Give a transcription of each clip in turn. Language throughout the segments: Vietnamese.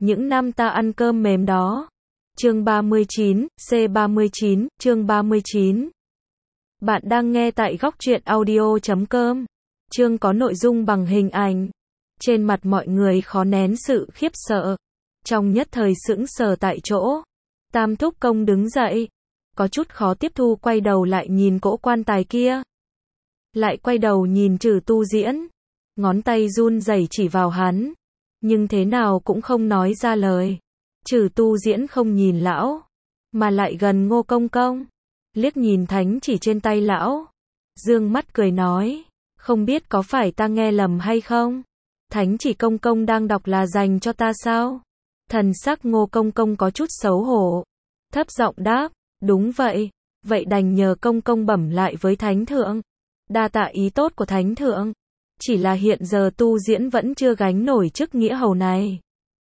những năm ta ăn cơm mềm đó. Chương 39, C39, chương 39. Bạn đang nghe tại Góc Truyện Audio.com. Chương có nội dung bằng hình ảnh. Trên mặt mọi người khó nén sự khiếp sợ. Trong nhất thời sững sờ tại chỗ. Tam Thúc Công đứng dậy. Có chút khó tiếp thu, quay đầu lại nhìn cỗ quan tài kia. Lại quay đầu nhìn Trừ Tu Diễn. Ngón tay run rẩy chỉ vào hắn. Nhưng thế nào cũng không nói ra lời. Trừ Tu Diễn không nhìn lão, mà lại gần Ngô Công Công. Liếc nhìn thánh chỉ trên tay lão. Dương mắt cười nói, không biết có phải ta nghe lầm hay không? Thánh chỉ Công Công đang đọc là dành cho ta sao? Thần sắc Ngô Công Công có chút xấu hổ. Thấp giọng đáp, đúng vậy. Vậy đành nhờ Công Công bẩm lại với Thánh Thượng. Đa tạ ý tốt của Thánh Thượng. Chỉ là hiện giờ Tu Diễn vẫn chưa gánh nổi chức nghĩa hầu này.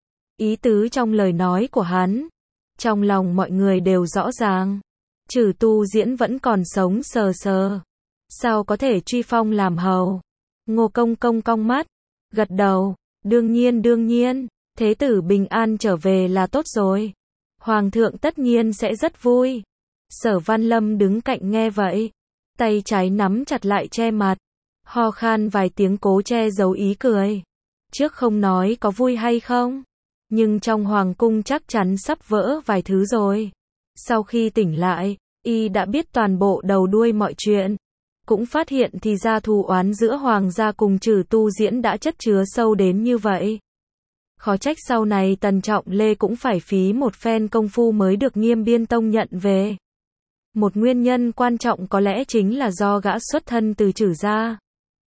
Ý tứ trong lời nói của hắn, trong lòng mọi người đều rõ ràng. Trừ Tu Diễn vẫn còn sống sờ sờ. Sao có thể truy phong làm hầu? Ngô Công Công cong mắt, gật đầu. Đương nhiên, thế tử bình an trở về là tốt rồi. Hoàng thượng tất nhiên sẽ rất vui. Sở Văn Lâm đứng cạnh nghe vậy. Tay trái nắm chặt lại che mặt. Ho khan vài tiếng cố che giấu ý cười. Trước không nói có vui hay không, nhưng trong hoàng cung chắc chắn sắp vỡ vài thứ rồi. Sau khi tỉnh lại, y đã biết toàn bộ đầu đuôi mọi chuyện. Cũng phát hiện thì ra thù oán giữa hoàng gia cùng Trừ Tu Diễn đã chất chứa sâu đến như vậy. Khó trách sau này Tần Trọng Lê cũng phải phí một phen công phu mới được Nghiêm Biên Tông nhận về. Một nguyên nhân quan trọng có lẽ chính là do gã xuất thân từ Trừ gia.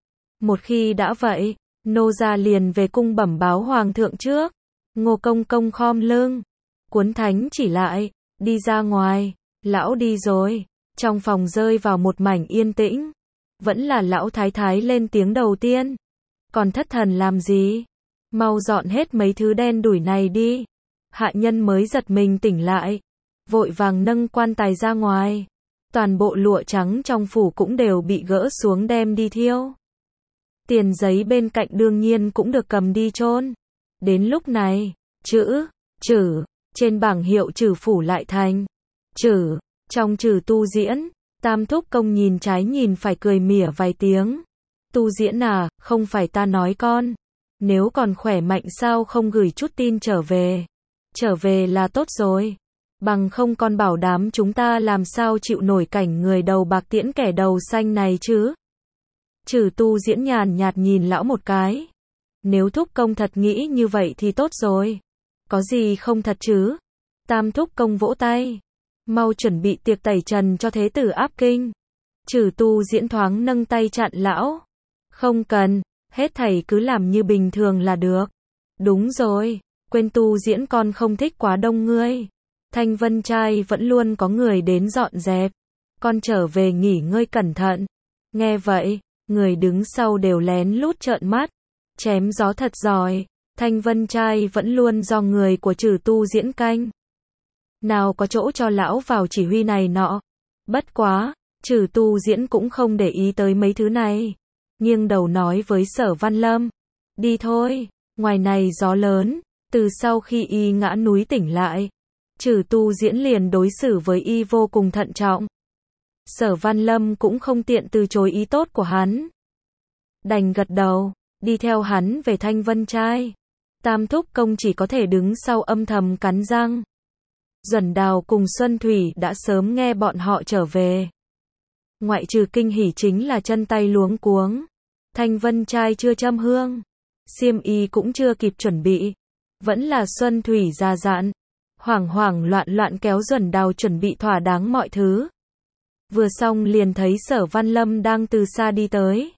Một khi đã vậy, nô gia liền về cung bẩm báo hoàng thượng trước. Ngô Công Công khom lưng, cuốn thánh chỉ lại, đi ra ngoài. Lão đi rồi. Trong phòng rơi vào một mảnh yên tĩnh. Vẫn là lão thái thái lên tiếng đầu tiên. Còn thất thần làm gì? Mau dọn hết mấy thứ đen đủi này đi. Hạ nhân mới giật mình tỉnh lại, vội vàng nâng quan tài ra ngoài. Toàn bộ lụa trắng trong phủ cũng đều bị gỡ xuống đem đi thiêu. Tiền giấy bên cạnh đương nhiên cũng được cầm đi chôn. Đến lúc này, chữ Trừ trên bảng hiệu Trừ phủ lại thành Trừ. Trong Trừ Tu Diễn, Tam Thúc Công nhìn trái nhìn phải cười mỉa vài tiếng. Tu Diễn à, không phải ta nói con. Nếu còn khỏe mạnh sao không gửi chút tin trở về? Trở về là tốt rồi. Bằng không con bảo đảm chúng ta làm sao chịu nổi cảnh người đầu bạc tiễn kẻ đầu xanh này chứ? Trừ Tu Diễn nhàn nhạt nhìn lão một cái. Nếu Thúc Công thật nghĩ như vậy thì tốt rồi. Có gì không thật chứ? Tam Thúc Công vỗ tay. Mau chuẩn bị tiệc tẩy trần cho thế tử áp kinh. Trừ Tu Diễn thoáng nâng tay chặn lão. Không cần, hết thảy cứ làm như bình thường là được. Đúng rồi, quên Tu Diễn con không thích quá đông ngươi. Thanh Vân trai vẫn luôn có người đến dọn dẹp. Con trở về nghỉ ngơi cẩn thận. Nghe vậy, người đứng sau đều lén lút trợn mắt. Chém gió thật giỏi. Thanh Vân trai vẫn luôn do người của Trừ Tu Diễn canh. Nào có chỗ cho lão vào chỉ huy này nọ. Bất quá, Trừ Tu Diễn cũng không để ý tới mấy thứ này. Nghiêng đầu nói với Sở Văn Lâm. Đi thôi, ngoài này gió lớn. Từ sau khi y ngã núi tỉnh lại, Trừ Tu Diễn liền đối xử với y vô cùng thận trọng. Sở Văn Lâm cũng không tiện từ chối ý tốt của hắn. Đành gật đầu, đi theo hắn về Thanh Vân trai. Tam Thúc Công chỉ có thể đứng sau âm thầm cắn răng. Duẩn Đào cùng Xuân Thủy đã sớm nghe bọn họ trở về. Ngoại trừ kinh hỉ chính là chân tay luống cuống. Thanh Vân trai chưa châm hương, xiêm y cũng chưa kịp chuẩn bị. Vẫn là Xuân Thủy già dặn, hoảng hoảng loạn loạn kéo Duẩn Đào chuẩn bị thỏa đáng mọi thứ. Vừa xong liền thấy Sở Văn Lâm đang từ xa đi tới.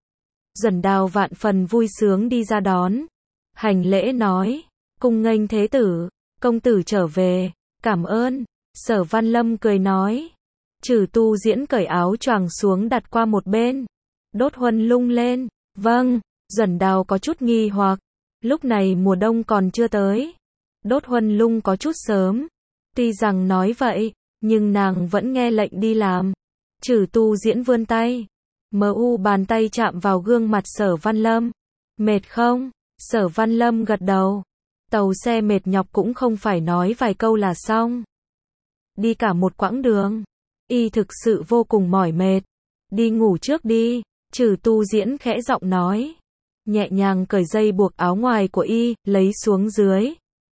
Duẩn Đào vạn phần vui sướng đi ra đón. Hành lễ nói, cung nghênh thế tử, công tử trở về, cảm ơn. Sở Văn Lâm cười nói. Trừ Tu Diễn cởi áo choàng xuống đặt qua một bên. Đốt huân lung lên. Vâng. Duẩn Đào có chút nghi hoặc. Lúc này mùa đông còn chưa tới. Đốt huân lung có chút sớm. Tuy rằng nói vậy, nhưng nàng vẫn nghe lệnh đi làm. Trừ Tu Diễn vươn tay. Bàn tay chạm vào gương mặt Sở Văn Lâm. Mệt không? Sở Văn Lâm gật đầu. Tàu xe mệt nhọc cũng không phải nói vài câu là xong. Đi cả một quãng đường. Y thực sự vô cùng mỏi mệt. Đi ngủ trước đi, Trừ Tu Diễn khẽ giọng nói. Nhẹ nhàng cởi dây buộc áo ngoài của y, lấy xuống dưới.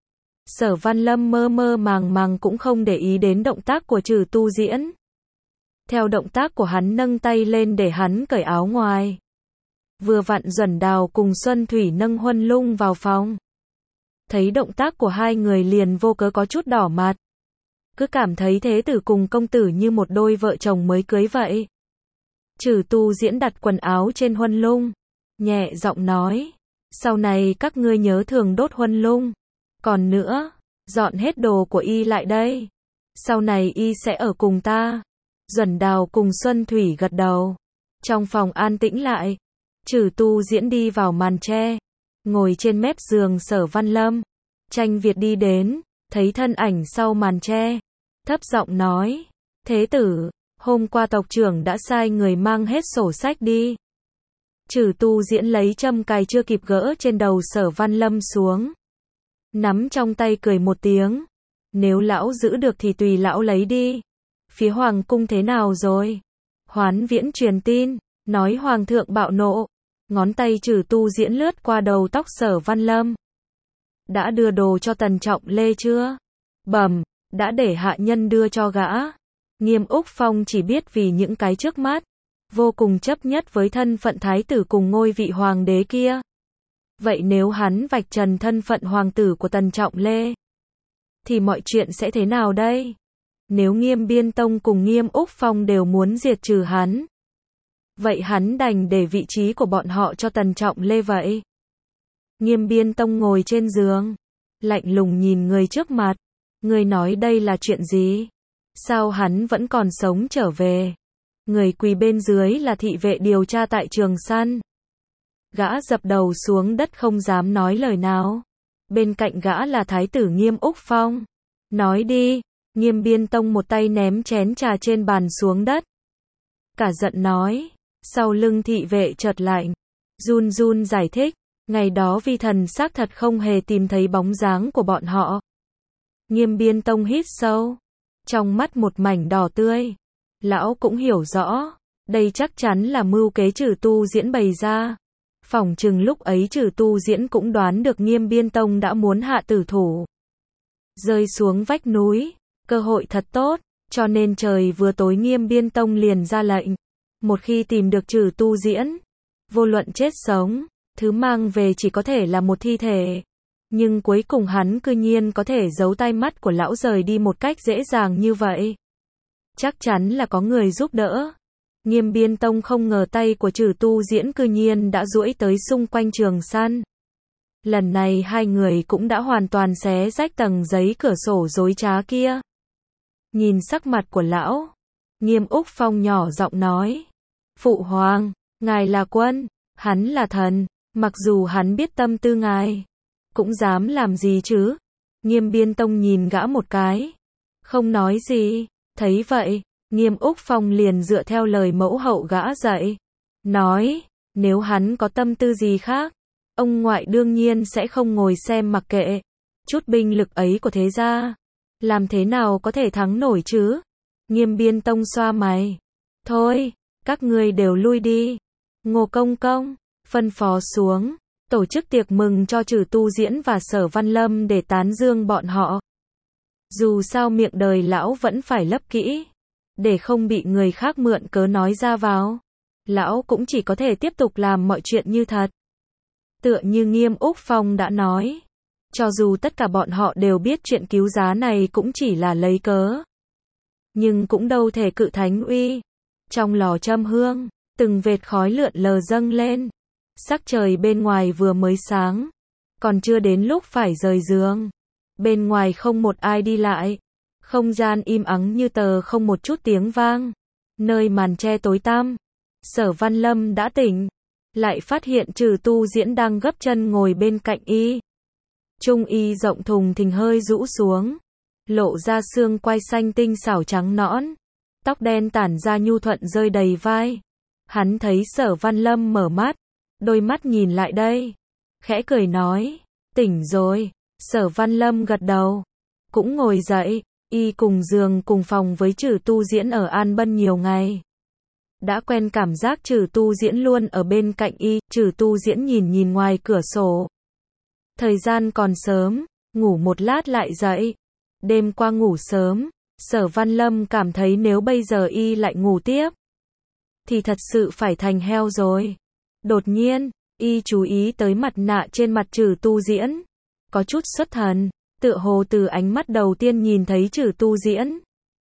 Sở Văn Lâm mơ mơ màng màng cũng không để ý đến động tác của Trừ Tu Diễn. Theo động tác của hắn nâng tay lên để hắn cởi áo ngoài. Vừa vặn Duẩn Đào cùng Xuân Thủy nâng Huân Lung vào phòng. Thấy động tác của hai người liền vô cớ có chút đỏ mặt. Cứ cảm thấy thế tử cùng công tử như một đôi vợ chồng mới cưới vậy. Trừ Tu Diễn đặt quần áo trên Huân Lung. Nhẹ giọng nói. Sau này các ngươi nhớ thường đốt Huân Lung. Còn nữa, dọn hết đồ của y lại đây. Sau này y sẽ ở cùng ta. Duẩn Đào cùng Xuân Thủy gật đầu. Trong phòng an tĩnh lại. Trừ Tu Diễn đi vào màn tre. Ngồi trên mép giường Sở Văn Lâm. Tranh Việt đi đến, thấy thân ảnh sau màn tre. Thấp giọng nói. Thế tử, hôm qua tộc trưởng đã sai người mang hết sổ sách đi. Trừ Tu Diễn lấy châm cài chưa kịp gỡ trên đầu Sở Văn Lâm xuống. Nắm trong tay cười một tiếng. Nếu lão giữ được thì tùy lão lấy đi. Phía Hoàng cung thế nào rồi? Hoán Viễn truyền tin, nói Hoàng thượng bạo nộ. Ngón tay Trừ Tu Diễn lướt qua đầu tóc Sở Văn Lâm. Đã đưa đồ cho Tần Trọng Lê chưa? Bẩm, đã để hạ nhân đưa cho gã. Nghiêm Úc Phong chỉ biết vì những cái trước mắt. Vô cùng chấp nhất với thân phận thái tử cùng ngôi vị hoàng đế kia. Vậy nếu hắn vạch trần thân phận hoàng tử của Tần Trọng Lê, thì mọi chuyện sẽ thế nào đây? Nếu Nghiêm Biên Tông cùng Nghiêm Úc Phong đều muốn diệt trừ hắn, vậy hắn đành để vị trí của bọn họ cho Tần Trọng Lê vậy. Nghiêm Biên Tông ngồi trên giường, lạnh lùng nhìn người trước mặt. Người nói đây là chuyện gì? Sao hắn vẫn còn sống trở về? Người quỳ bên dưới là thị vệ điều tra tại Trường Săn. Gã dập đầu xuống đất không dám nói lời nào. Bên cạnh gã là thái tử Nghiêm Úc Phong. Nói đi. Nghiêm Biên Tông một tay ném chén trà trên bàn xuống đất. Cả giận nói. Sau lưng thị vệ chợt lạnh. Run run giải thích. Ngày đó vi thần xác thật không hề tìm thấy bóng dáng của bọn họ. Nghiêm Biên Tông hít sâu. Trong mắt một mảnh đỏ tươi. Lão cũng hiểu rõ. Đây chắc chắn là mưu kế Trừ Tu Diễn bày ra. Phỏng chừng lúc ấy Trừ Tu Diễn cũng đoán được Nghiêm Biên Tông đã muốn hạ tử thủ. Rơi xuống vách núi. Cơ hội thật tốt. Cho nên trời vừa tối Nghiêm Biên Tông liền ra lệnh. Một khi tìm được Trừ Tu Diễn, vô luận chết sống, thứ mang về chỉ có thể là một thi thể. Nhưng cuối cùng hắn cư nhiên có thể giấu tai mắt của lão rời đi một cách dễ dàng như vậy. Chắc chắn là có người giúp đỡ. Nghiêm Biên Tông không ngờ tay của Trừ Tu Diễn cư nhiên đã duỗi tới xung quanh Trường Săn. Lần này hai người cũng đã hoàn toàn xé rách tầng giấy cửa sổ dối trá kia. Nhìn sắc mặt của lão, Nghiêm Úc Phong nhỏ giọng nói. Phụ hoàng, ngài là quân, hắn là thần, mặc dù hắn biết tâm tư ngài, cũng dám làm gì chứ? Nghiêm Biên Tông nhìn gã một cái, không nói gì. Thấy vậy, Nghiêm Úc Phong liền dựa theo lời mẫu hậu gã dạy. Nói, nếu hắn có tâm tư gì khác, ông ngoại đương nhiên sẽ không ngồi xem mặc kệ. Chút binh lực ấy của thế gia, làm thế nào có thể thắng nổi chứ? Nghiêm Biên Tông xoa mày. Thôi, các ngươi đều lui đi. Ngô Công Công, phân phó xuống, tổ chức tiệc mừng cho Trừ Tu Diễn và Sở Văn Lâm để tán dương bọn họ. Dù sao miệng đời lão vẫn phải lấp kỹ, để không bị người khác mượn cớ nói ra vào. Lão cũng chỉ có thể tiếp tục làm mọi chuyện như thật. Tựa như Nghiêm Úc Phong đã nói, cho dù tất cả bọn họ đều biết chuyện cứu giá này cũng chỉ là lấy cớ, nhưng cũng đâu thể cự thánh uy. Trong lò châm hương, từng vệt khói lượn lờ dâng lên. Sắc trời bên ngoài vừa mới sáng, còn chưa đến lúc phải rời giường. Bên ngoài không một ai đi lại, không gian im ắng như tờ, không một chút tiếng vang. Nơi màn tre tối tăm, Sở Văn Lâm đã tỉnh, lại phát hiện Trừ Tu Diễn đang gấp chân ngồi bên cạnh y. Trung y rộng thùng thình hơi rũ xuống, lộ ra xương quai xanh tinh xảo trắng nõn, tóc đen tản ra nhu thuận rơi đầy vai. Hắn thấy Sở Văn Lâm mở mắt, đôi mắt nhìn lại đây, khẽ cười nói, tỉnh rồi. Sở Văn Lâm gật đầu, cũng ngồi dậy, y cùng giường cùng phòng với Trử Tu Diễn ở An Bân nhiều ngày. Đã quen cảm giác Trử Tu Diễn luôn ở bên cạnh y, Trử Tu Diễn nhìn nhìn ngoài cửa sổ. Thời gian còn sớm, ngủ một lát lại dậy. Đêm qua ngủ sớm, Sở Văn Lâm cảm thấy nếu bây giờ y lại ngủ tiếp, thì thật sự phải thành heo rồi. Đột nhiên, y chú ý tới mặt nạ trên mặt Trử Tu Diễn. Có chút xuất thần, tựa hồ từ ánh mắt đầu tiên nhìn thấy Trử Tu Diễn.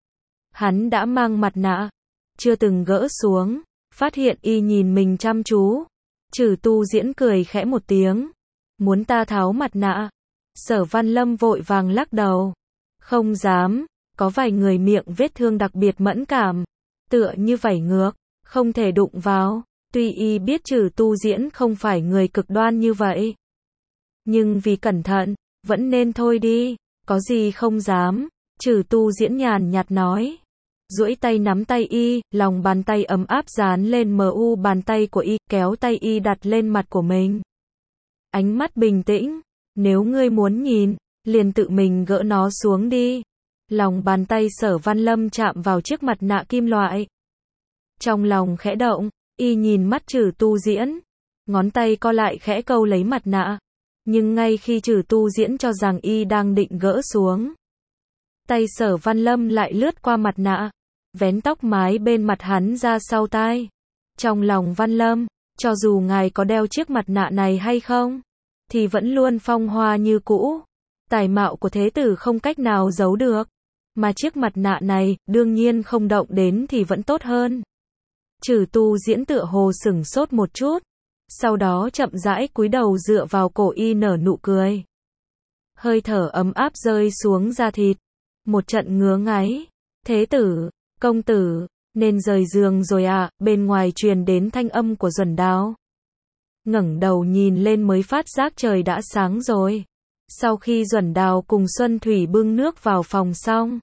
Hắn đã mang mặt nạ, chưa từng gỡ xuống, phát hiện y nhìn mình chăm chú. Trử Tu Diễn cười khẽ một tiếng. Muốn ta tháo mặt nạ? Sở Văn Lâm vội vàng lắc đầu. Không dám, có vài người miệng vết thương đặc biệt mẫn cảm, tựa như vảy ngược, không thể đụng vào. Tuy y biết Trử Tu Diễn không phải người cực đoan như vậy, nhưng vì cẩn thận, vẫn nên thôi đi. Có gì không dám, Trử Tu Diễn nhàn nhạt nói. Duỗi tay nắm tay y, lòng bàn tay ấm áp dán lên mu bàn tay của y, kéo tay y đặt lên mặt của mình. Ánh mắt bình tĩnh, nếu ngươi muốn nhìn, liền tự mình gỡ nó xuống đi. Lòng bàn tay Sở Văn Lâm chạm vào chiếc mặt nạ kim loại. Trong lòng khẽ động, y nhìn mắt Trử Tu Diễn. Ngón tay co lại khẽ câu lấy mặt nạ. Nhưng ngay khi Trử Tu Diễn cho rằng y đang định gỡ xuống, tay Sở Văn Lâm lại lướt qua mặt nạ, vén tóc mái bên mặt hắn ra sau tai. Trong lòng Văn Lâm, cho dù ngài có đeo chiếc mặt nạ này hay không, thì vẫn luôn phong hoa như cũ. Tài mạo của thế tử không cách nào giấu được. Mà chiếc mặt nạ này, đương nhiên không động đến thì vẫn tốt hơn. Trử Tu Diễn tựa hồ sửng sốt một chút. Sau đó chậm rãi cúi đầu dựa vào cổ y nở nụ cười. Hơi thở ấm áp rơi xuống da thịt. Một trận ngứa ngáy. Thế tử, công tử, nên rời giường rồi à, bên ngoài truyền đến thanh âm của Duẩn Đào. Ngẩng đầu nhìn lên mới phát giác trời đã sáng rồi. Sau khi Duẩn Đào cùng Xuân Thủy bưng nước vào phòng xong,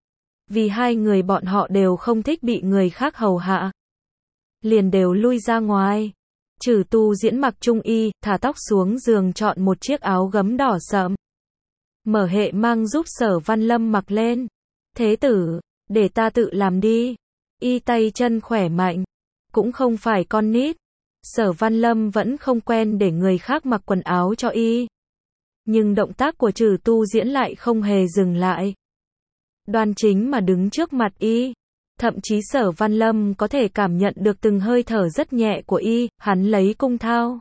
vì hai người bọn họ đều không thích bị người khác hầu hạ, liền đều lui ra ngoài. Trử Tu Diễn mặc trung y, thả tóc xuống giường chọn một chiếc áo gấm đỏ sậm. Mở hệ mang giúp Sở Văn Lâm mặc lên. Thế tử, để ta tự làm đi. Y tay chân khỏe mạnh, cũng không phải con nít. Sở Văn Lâm vẫn không quen để người khác mặc quần áo cho y. Nhưng động tác của Trử Tu Diễn lại không hề dừng lại. Đoan chính mà đứng trước mặt y. Thậm chí Sở Văn Lâm có thể cảm nhận được từng hơi thở rất nhẹ của y. Hắn lấy cung thao,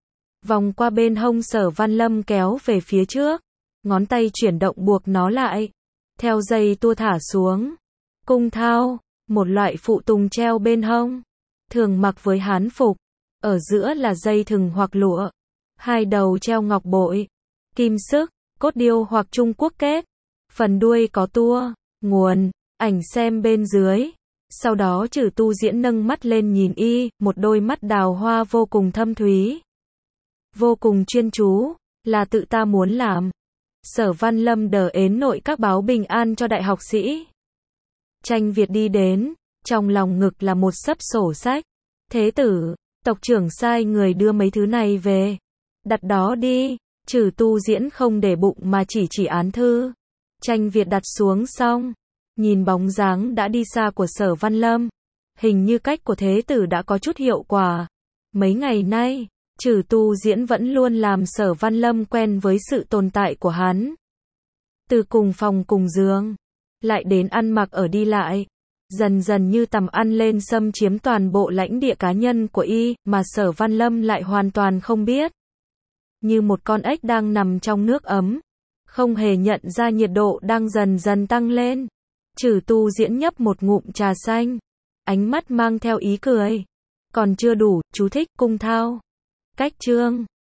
vòng qua bên hông Sở Văn Lâm kéo về phía trước. Ngón tay chuyển động buộc nó lại. Theo dây tua thả xuống. Cung thao, một loại phụ tùng treo bên hông, thường mặc với hán phục. Ở giữa là dây thừng hoặc lụa. Hai đầu treo ngọc bội, kim sức, cốt điêu hoặc Trung Quốc kết. Phần đuôi có tua, nguồn, ảnh xem bên dưới. Sau đó Trử Tu Diễn nâng mắt lên nhìn y, một đôi mắt đào hoa vô cùng thâm thúy, vô cùng chuyên chú. Là tự ta muốn làm. Sở Văn Lâm đờ ến nội các báo bình an cho đại học sĩ. Tranh Việt đi đến, trong lòng ngực là một xấp sổ sách. Thế tử, tộc trưởng sai người đưa mấy thứ này về. Đặt đó đi. Trử Tu Diễn không để bụng mà chỉ án thư. Tranh Việt đặt xuống xong, nhìn bóng dáng đã đi xa của Sở Văn Lâm. Hình như cách của thế tử đã có chút hiệu quả. Mấy ngày nay, Trử Tu Diễn vẫn luôn làm Sở Văn Lâm quen với sự tồn tại của hắn. Từ cùng phòng cùng giường, lại đến ăn mặc ở đi lại. Dần dần như tầm ăn lên xâm chiếm toàn bộ lãnh địa cá nhân của y, mà Sở Văn Lâm lại hoàn toàn không biết. Như một con ếch đang nằm trong nước ấm, không hề nhận ra nhiệt độ đang dần dần tăng lên. Trử Tu Diễn nhấp một ngụm trà xanh, ánh mắt mang theo ý cười. Còn chưa đủ, chú thích cung thao. Cách chương